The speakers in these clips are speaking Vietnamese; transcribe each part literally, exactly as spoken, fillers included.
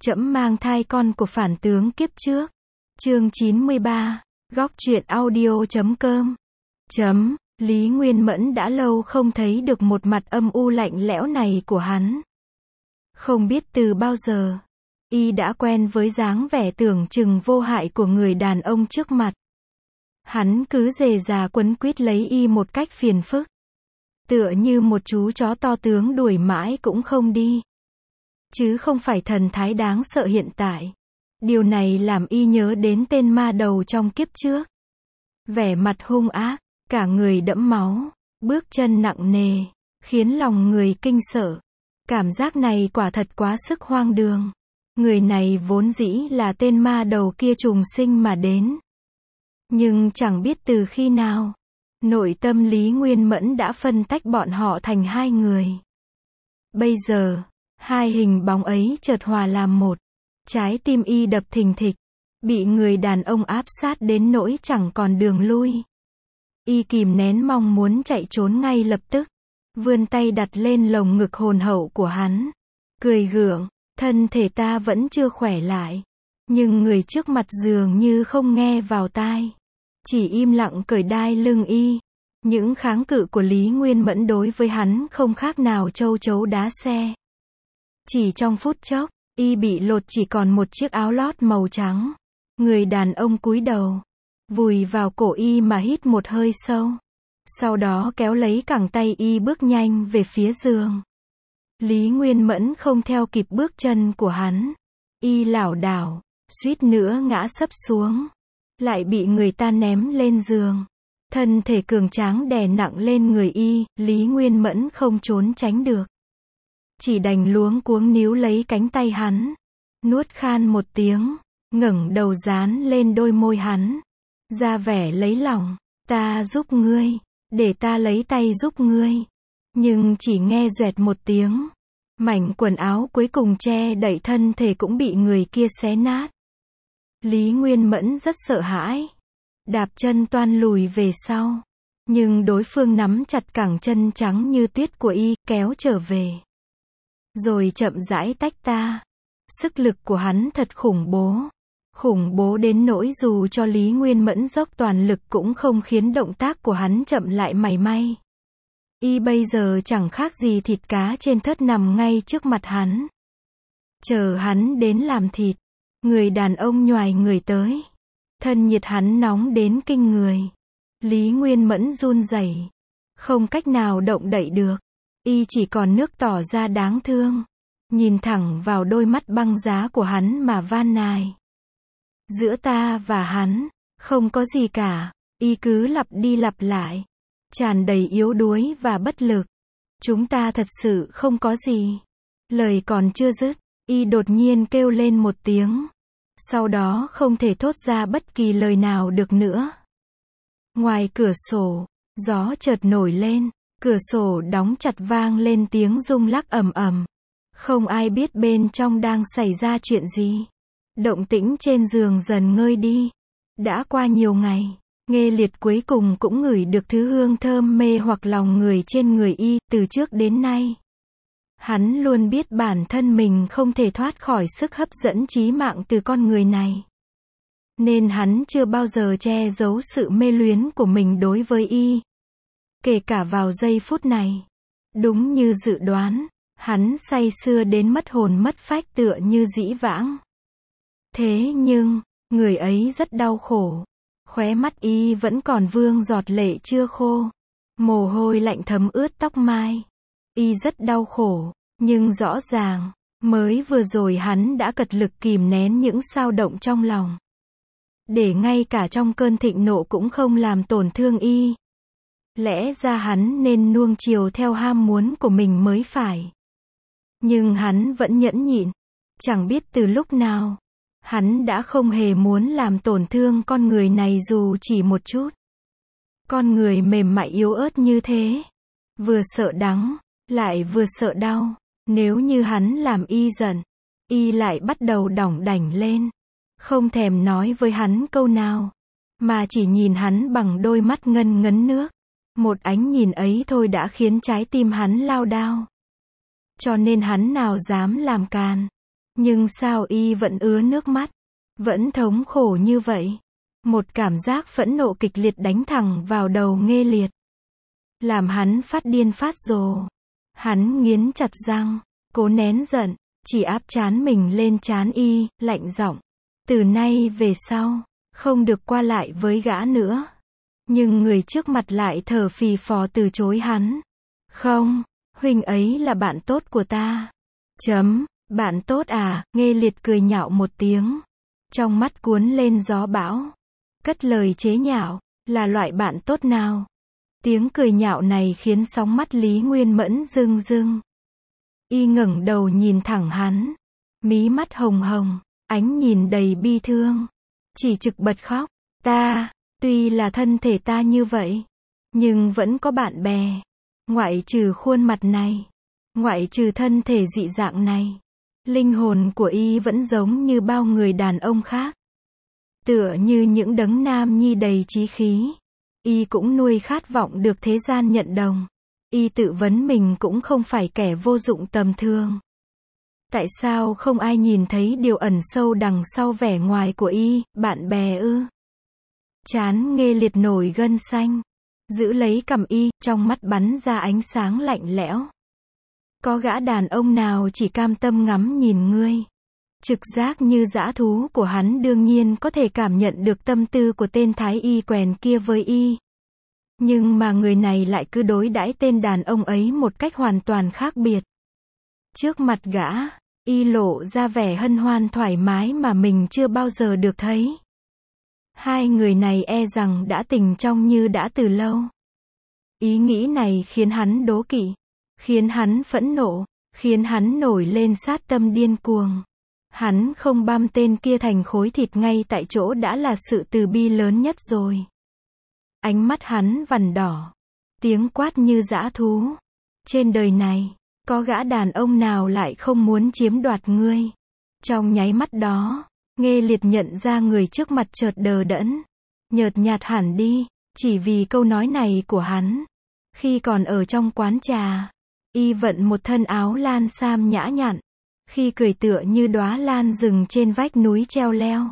Trẫm mang thai con của phản tướng kiếp trước. Chương chín mươi ba. Góc truyện audio chấm com. Chấm. Lý Nguyên Mẫn đã lâu không thấy được một mặt âm u lạnh lẽo này của hắn. Không biết từ bao giờ, y đã quen với dáng vẻ tưởng chừng vô hại của người đàn ông trước mặt. Hắn cứ rề rà quấn quýt lấy y một cách phiền phức. Tựa như một chú chó to tướng đuổi mãi cũng không đi. Chứ không phải thần thái đáng sợ hiện tại. Điều này làm y nhớ đến tên ma đầu trong kiếp trước. Vẻ mặt hung ác, cả người đẫm máu, bước chân nặng nề, khiến lòng người kinh sợ. Cảm giác này quả thật quá sức hoang đường. Người này vốn dĩ là tên ma đầu kia trùng sinh mà đến. Nhưng chẳng biết từ khi nào, nội tâm Lý Nguyên Mẫn đã phân tách bọn họ thành hai người. Bây giờ, hai hình bóng ấy chợt hòa làm một. Trái tim y đập thình thịch, bị người đàn ông áp sát đến nỗi chẳng còn đường lui. Y kìm nén mong muốn chạy trốn ngay lập tức, vươn tay đặt lên lồng ngực hồn hậu của hắn, cười gượng, thân thể ta vẫn chưa khỏe lại, nhưng người trước mặt dường như không nghe vào tai, chỉ im lặng cởi đai lưng y. Những kháng cự của Lý Nguyên Mẫn đối với hắn không khác nào châu chấu đá xe. Chỉ trong phút chốc, y bị lột chỉ còn một chiếc áo lót màu trắng. Người đàn ông cúi đầu, vùi vào cổ y mà hít một hơi sâu. Sau đó kéo lấy cẳng tay y bước nhanh về phía giường. Lý Nguyên Mẫn không theo kịp bước chân của hắn. Y lảo đảo, suýt nữa ngã sấp xuống. Lại bị người ta ném lên giường. Thân thể cường tráng đè nặng lên người y, Lý Nguyên Mẫn không trốn tránh được. Chỉ đành luống cuống níu lấy cánh tay hắn. Nuốt khan một tiếng, ngẩng đầu dán lên đôi môi hắn. Ra vẻ lấy lòng, ta giúp ngươi, để ta lấy tay giúp ngươi. Nhưng chỉ nghe doẹt một tiếng. Mảnh quần áo cuối cùng che đậy thân thể cũng bị người kia xé nát. Lý Nguyên Mẫn rất sợ hãi. Đạp chân toan lùi về sau. Nhưng đối phương nắm chặt cẳng chân trắng như tuyết của y, kéo trở về. Rồi chậm rãi tách ta. Sức lực của hắn thật khủng bố. Khủng bố đến nỗi dù cho Lý Nguyên Mẫn dốc toàn lực cũng không khiến động tác của hắn chậm lại mảy may. Y bây giờ chẳng khác gì thịt cá trên thớt nằm ngay trước mặt hắn. Chờ hắn đến làm thịt. Người đàn ông nhoài người tới. Thân nhiệt hắn nóng đến kinh người. Lý Nguyên Mẫn run rẩy, không cách nào động đậy được. Y chỉ còn nước tỏ ra đáng thương. Nhìn thẳng vào đôi mắt băng giá của hắn mà van nài. Giữa ta và hắn, không có gì cả. Y cứ lặp đi lặp lại. Tràn đầy yếu đuối và bất lực. Chúng ta thật sự không có gì. Lời còn chưa dứt, y đột nhiên kêu lên một tiếng. Sau đó không thể thốt ra bất kỳ lời nào được nữa. Ngoài cửa sổ, gió chợt nổi lên, cửa sổ đóng chặt vang lên tiếng rung lắc ầm ầm. Không ai biết bên trong đang xảy ra chuyện gì. Động tĩnh trên giường dần ngơi đi. Đã qua nhiều ngày, Nghê Liệt cuối cùng cũng ngửi được thứ hương thơm mê hoặc lòng người trên người y, từ trước đến nay. Hắn luôn biết bản thân mình không thể thoát khỏi sức hấp dẫn chí mạng từ con người này. Nên hắn chưa bao giờ che giấu sự mê luyến của mình đối với y. Kể cả vào giây phút này. Đúng như dự đoán, hắn say sưa đến mất hồn mất phách tựa như dĩ vãng. Thế nhưng, người ấy rất đau khổ. Khóe mắt y vẫn còn vương giọt lệ chưa khô. Mồ hôi lạnh thấm ướt tóc mai. Y rất đau khổ, nhưng rõ ràng, mới vừa rồi hắn đã cật lực kìm nén những xao động trong lòng. Để ngay cả trong cơn thịnh nộ cũng không làm tổn thương y. Lẽ ra hắn nên nuông chiều theo ham muốn của mình mới phải. Nhưng hắn vẫn nhẫn nhịn. Chẳng biết từ lúc nào, hắn đã không hề muốn làm tổn thương con người này dù chỉ một chút. Con người mềm mại yếu ớt như thế. Vừa sợ đắng, lại vừa sợ đau. Nếu như hắn làm y giận, y lại bắt đầu đỏng đảnh lên. Không thèm nói với hắn câu nào, mà chỉ nhìn hắn bằng đôi mắt ngân ngấn nước. Một ánh nhìn ấy thôi đã khiến trái tim hắn lao đao. Cho nên hắn nào dám làm càn. Nhưng sao y vẫn ứa nước mắt, vẫn thống khổ như vậy? Một cảm giác phẫn nộ kịch liệt đánh thẳng vào đầu Nghê Liệt, làm hắn phát điên phát rồ. Hắn nghiến chặt răng, cố nén giận, chỉ áp trán mình lên trán y, lạnh giọng, từ nay về sau, không được qua lại với gã nữa. Nhưng người trước mặt lại thở phì phò từ chối hắn. Không, huynh ấy là bạn tốt của ta. Chấm, bạn tốt à? Nghê Liệt cười nhạo một tiếng, trong mắt cuốn lên gió bão, cất lời chế nhạo, là loại bạn tốt nào? Tiếng cười nhạo này khiến sóng mắt Lý Nguyên Mẫn rưng rưng. Y ngẩng đầu nhìn thẳng hắn, mí mắt hồng hồng, ánh nhìn đầy bi thương, chỉ trực bật khóc. Ta, tuy là thân thể ta như vậy, nhưng vẫn có bạn bè. Ngoại trừ khuôn mặt này, ngoại trừ thân thể dị dạng này, linh hồn của y vẫn giống như bao người đàn ông khác. Tựa như những đấng nam nhi đầy chí khí, y cũng nuôi khát vọng được thế gian nhận đồng. Y tự vấn mình cũng không phải kẻ vô dụng tầm thường. Tại sao không ai nhìn thấy điều ẩn sâu đằng sau vẻ ngoài của y? Bạn bè ư? Trán Nghê Liệt nổi gân xanh, giữ lấy cằm y, trong mắt bắn ra ánh sáng lạnh lẽo. Có gã đàn ông nào chỉ cam tâm ngắm nhìn ngươi? Trực giác như dã thú của hắn đương nhiên có thể cảm nhận được tâm tư của tên thái y quèn kia với y. Nhưng mà người này lại cứ đối đãi tên đàn ông ấy một cách hoàn toàn khác biệt. Trước mặt gã, y lộ ra vẻ hân hoan thoải mái mà mình chưa bao giờ được thấy. Hai người này e rằng đã tình trong như đã từ lâu. Ý nghĩ này khiến hắn đố kỵ, khiến hắn phẫn nộ, khiến hắn nổi lên sát tâm điên cuồng. Hắn không băm tên kia thành khối thịt ngay tại chỗ đã là sự từ bi lớn nhất rồi. Ánh mắt hắn vằn đỏ, tiếng quát như dã thú. Trên đời này, có gã đàn ông nào lại không muốn chiếm đoạt ngươi? Trong nháy mắt đó, Nghê Liệt nhận ra người trước mặt chợt đờ đẫn, nhợt nhạt hẳn đi, chỉ vì câu nói này của hắn. Khi còn ở trong quán trà, y vận một thân áo lan sam nhã nhặn, khi cười tựa như đóa lan rừng trên vách núi treo leo,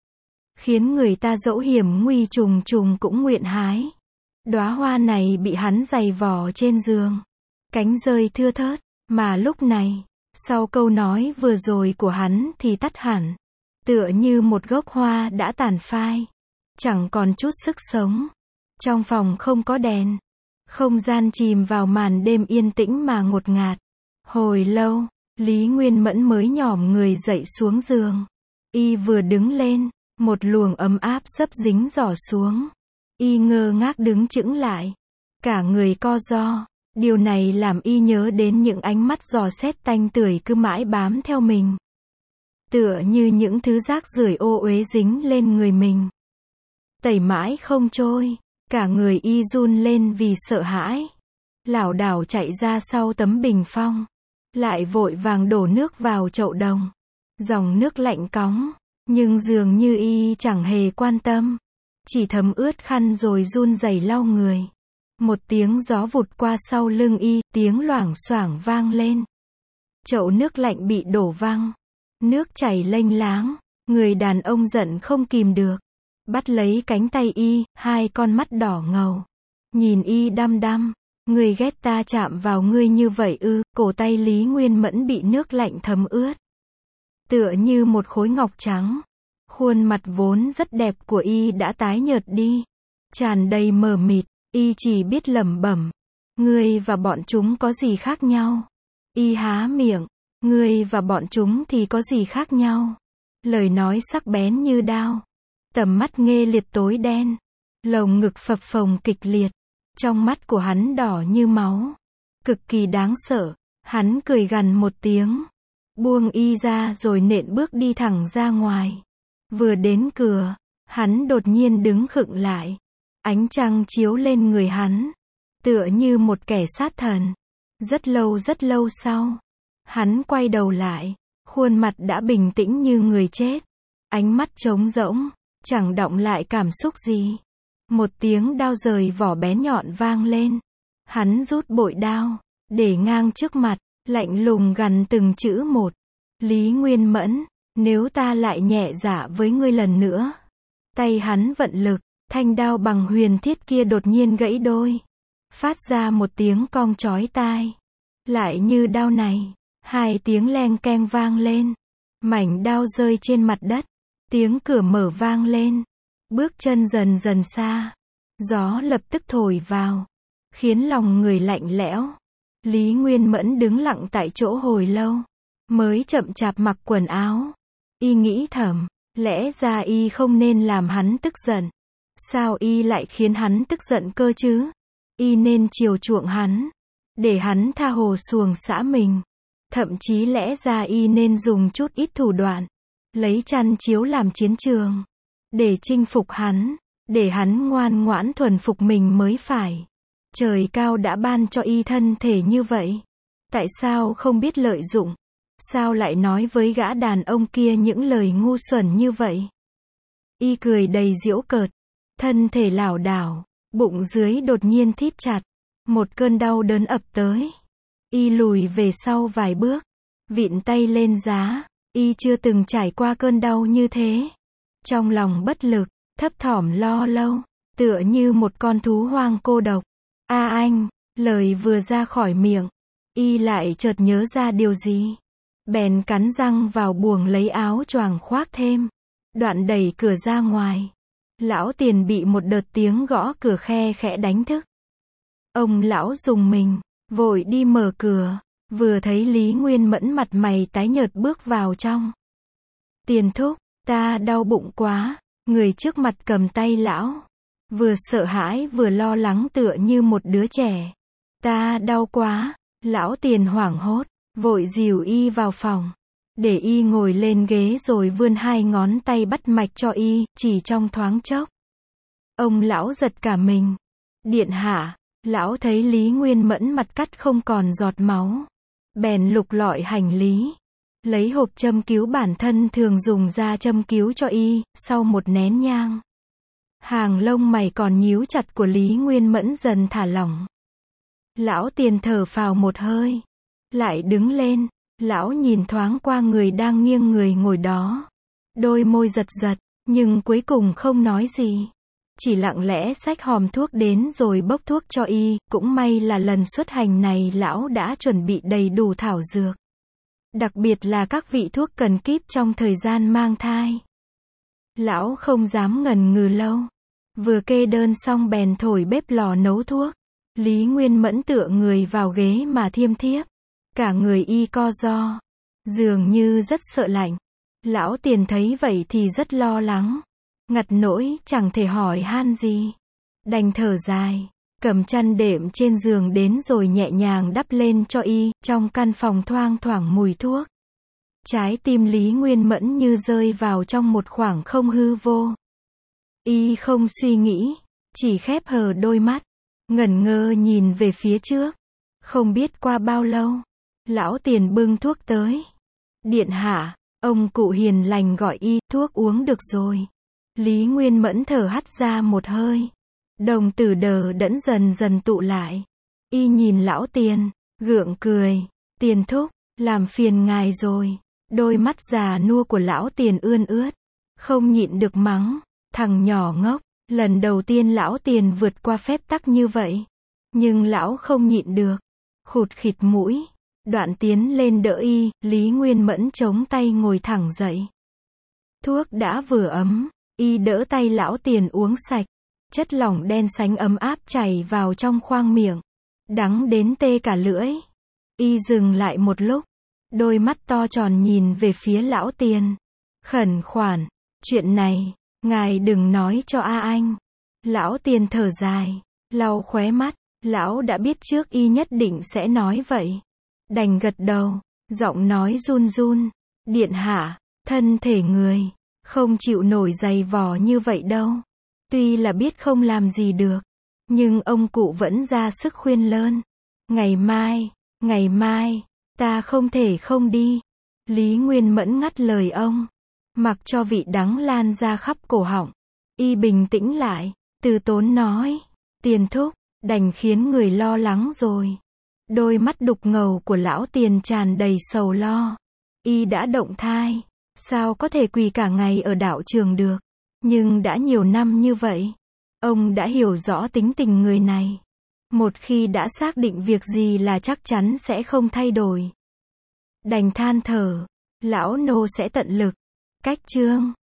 khiến người ta dẫu hiểm nguy trùng trùng cũng nguyện hái. Đóa hoa này bị hắn giày vò trên giường, cánh rơi thưa thớt, mà lúc này, sau câu nói vừa rồi của hắn thì tắt hẳn, tựa như một gốc hoa đã tàn phai, chẳng còn chút sức sống. Trong phòng không có đèn, không gian chìm vào màn đêm yên tĩnh mà ngột ngạt. Hồi lâu, Lý Nguyên Mẫn mới nhỏm người dậy xuống giường. Y vừa đứng lên, một luồng ấm áp sấp dính rỏ xuống. Y ngơ ngác đứng chững lại, cả người co ro. Điều này làm y nhớ đến những ánh mắt dò xét tanh tưởi cứ mãi bám theo mình, tựa như những thứ rác rưởi ô uế dính lên người mình, tẩy mãi không trôi. Cả người y run lên vì sợ hãi, lảo đảo chạy ra sau tấm bình phong, lại vội vàng đổ nước vào chậu đồng. Dòng nước lạnh cóng, nhưng dường như y chẳng hề quan tâm, chỉ thấm ướt khăn rồi run rẩy lau người. Một tiếng gió vụt qua sau lưng y, tiếng loảng xoảng vang lên. Chậu nước lạnh bị đổ văng, nước chảy lênh láng. Người đàn ông giận không kìm được, bắt lấy cánh tay y, hai con mắt đỏ ngầu, nhìn y đăm đăm. Ngươi ghét ta chạm vào ngươi như vậy ư? Cổ tay Lý Nguyên Mẫn bị nước lạnh thấm ướt, tựa như một khối ngọc trắng. Khuôn mặt vốn rất đẹp của y đã tái nhợt đi, tràn đầy mờ mịt. Y chỉ biết lẩm bẩm, ngươi và bọn chúng có gì khác nhau? Y há miệng, ngươi và bọn chúng thì có gì khác nhau? Lời nói sắc bén như đao. Tầm mắt Nghê Liệt tối đen, lồng ngực phập phồng kịch liệt, trong mắt của hắn đỏ như máu, cực kỳ đáng sợ. Hắn cười gằn một tiếng, buông y ra rồi nện bước đi thẳng ra ngoài. Vừa đến cửa, hắn đột nhiên đứng khựng lại. Ánh trăng chiếu lên người hắn, tựa như một kẻ sát thần. Rất lâu rất lâu sau, hắn quay đầu lại, khuôn mặt đã bình tĩnh như người chết, ánh mắt trống rỗng, chẳng đọng lại cảm xúc gì. Một tiếng đao rời vỏ bén nhọn vang lên. Hắn rút bội đao, để ngang trước mặt, lạnh lùng gằn từng chữ một. Lý Nguyên Mẫn, nếu ta lại nhẹ dạ với ngươi lần nữa. Tay hắn vận lực, thanh đao bằng huyền thiết kia đột nhiên gãy đôi. Phát ra một tiếng cong chói tai. Lại như đao này, hai tiếng leng keng vang lên. Mảnh đao rơi trên mặt đất. Tiếng cửa mở vang lên. Bước chân dần dần xa. Gió lập tức thổi vào. Khiến lòng người lạnh lẽo. Lý Nguyên Mẫn đứng lặng tại chỗ hồi lâu. Mới chậm chạp mặc quần áo. Y nghĩ thầm, lẽ ra y không nên làm hắn tức giận. Sao y lại khiến hắn tức giận cơ chứ? Y nên chiều chuộng hắn. Để hắn tha hồ xuồng xã mình. Thậm chí lẽ ra y nên dùng chút ít thủ đoạn. Lấy chăn chiếu làm chiến trường. Để chinh phục hắn. Để hắn ngoan ngoãn thuần phục mình mới phải. Trời cao đã ban cho y thân thể như vậy. Tại sao không biết lợi dụng? Sao lại nói với gã đàn ông kia những lời ngu xuẩn như vậy? Y cười đầy giễu cợt. Thân thể lảo đảo. Bụng dưới đột nhiên thít chặt. Một cơn đau đớn ập tới. Y lùi về sau vài bước. Vịn tay lên giá. Y chưa từng trải qua cơn đau như thế. Trong lòng bất lực, thấp thỏm lo lâu. Tựa như một con thú hoang cô độc. A anh, lời vừa ra khỏi miệng. Y lại chợt nhớ ra điều gì. Bèn cắn răng vào buồng lấy áo choàng khoác thêm. Đoạn đẩy cửa ra ngoài. Lão Tiền bị một đợt tiếng gõ cửa khe khẽ đánh thức. Ông lão rùng mình, vội đi mở cửa. Vừa thấy Lý Nguyên Mẫn mặt mày tái nhợt bước vào trong. Tiền thúc, ta đau bụng quá. Người trước mặt cầm tay lão. Vừa sợ hãi vừa lo lắng tựa như một đứa trẻ. Ta đau quá. Lão Tiền hoảng hốt. Vội dìu y vào phòng. Để y ngồi lên ghế rồi vươn hai ngón tay bắt mạch cho y, chỉ trong thoáng chốc. Ông lão giật cả mình. Điện hạ, lão thấy Lý Nguyên Mẫn mặt cắt không còn giọt máu. Bèn lục lọi hành lý. Lấy hộp châm cứu bản thân thường dùng ra châm cứu cho y, sau một nén nhang. Hàng lông mày còn nhíu chặt của Lý Nguyên Mẫn dần thả lỏng. Lão Tiền thở phào một hơi. Lại đứng lên. Lão nhìn thoáng qua người đang nghiêng người ngồi đó. Đôi môi giật giật, nhưng cuối cùng không nói gì. Chỉ lặng lẽ xách hòm thuốc đến rồi bốc thuốc cho y. Cũng may là lần xuất hành này lão đã chuẩn bị đầy đủ thảo dược. Đặc biệt là các vị thuốc cần kíp trong thời gian mang thai. Lão không dám ngần ngừ lâu. Vừa kê đơn xong bèn thổi bếp lò nấu thuốc. Lý Nguyên Mẫn tựa người vào ghế mà thiêm thiếp. Cả người y co ro. Dường như rất sợ lạnh. Lão Tiền thấy vậy thì rất lo lắng. Ngặt nỗi chẳng thể hỏi han gì. Đành thở dài. Cầm chăn đệm trên giường đến rồi nhẹ nhàng đắp lên cho y. Trong căn phòng thoang thoảng mùi thuốc. Trái tim Lý Nguyên Mẫn như rơi vào trong một khoảng không hư vô. Y không suy nghĩ. Chỉ khép hờ đôi mắt. Ngẩn ngơ nhìn về phía trước. Không biết qua bao lâu. Lão Tiền bưng thuốc tới. Điện hạ, ông cụ hiền lành gọi y, thuốc uống được rồi. Lý Nguyên Mẫn thở hắt ra một hơi. Đồng tử đờ đẫn dần dần tụ lại. Y nhìn lão Tiền, gượng cười. Tiền thúc, làm phiền ngài rồi. Đôi mắt già nua của lão Tiền ươn ướt. Không nhịn được mắng. Thằng nhỏ ngốc. Lần đầu tiên lão Tiền vượt qua phép tắc như vậy. Nhưng lão không nhịn được. Khụt khịt mũi. Đoạn tiến lên đỡ y, Lý Nguyên Mẫn chống tay ngồi thẳng dậy. Thuốc đã vừa ấm, y đỡ tay lão Tiền uống sạch. Chất lỏng đen sánh ấm áp chảy vào trong khoang miệng. Đắng đến tê cả lưỡi. Y dừng lại một lúc. Đôi mắt to tròn nhìn về phía lão Tiền. Khẩn khoản, chuyện này, ngài đừng nói cho A anh. Lão Tiền thở dài, lau khóe mắt. Lão đã biết trước y nhất định sẽ nói vậy. Đành gật đầu, giọng nói run run. Điện hạ, thân thể người, không chịu nổi dày vò như vậy đâu. Tuy là biết không làm gì được, nhưng ông cụ vẫn ra sức khuyên lơn. Ngày mai, ngày mai, ta không thể không đi. Lý Nguyên Mẫn ngắt lời ông. Mặc cho vị đắng lan ra khắp cổ họng. Y bình tĩnh lại, từ tốn nói. Tiền thúc, đành khiến người lo lắng rồi. Đôi mắt đục ngầu của lão Tiền tràn đầy sầu lo. Y đã động thai. Sao có thể quỳ cả ngày ở đạo trường được? Nhưng đã nhiều năm như vậy, ông đã hiểu rõ tính tình người này. Một khi đã xác định việc gì là chắc chắn sẽ không thay đổi. Đành than thở, lão nô sẽ tận lực. Cách chương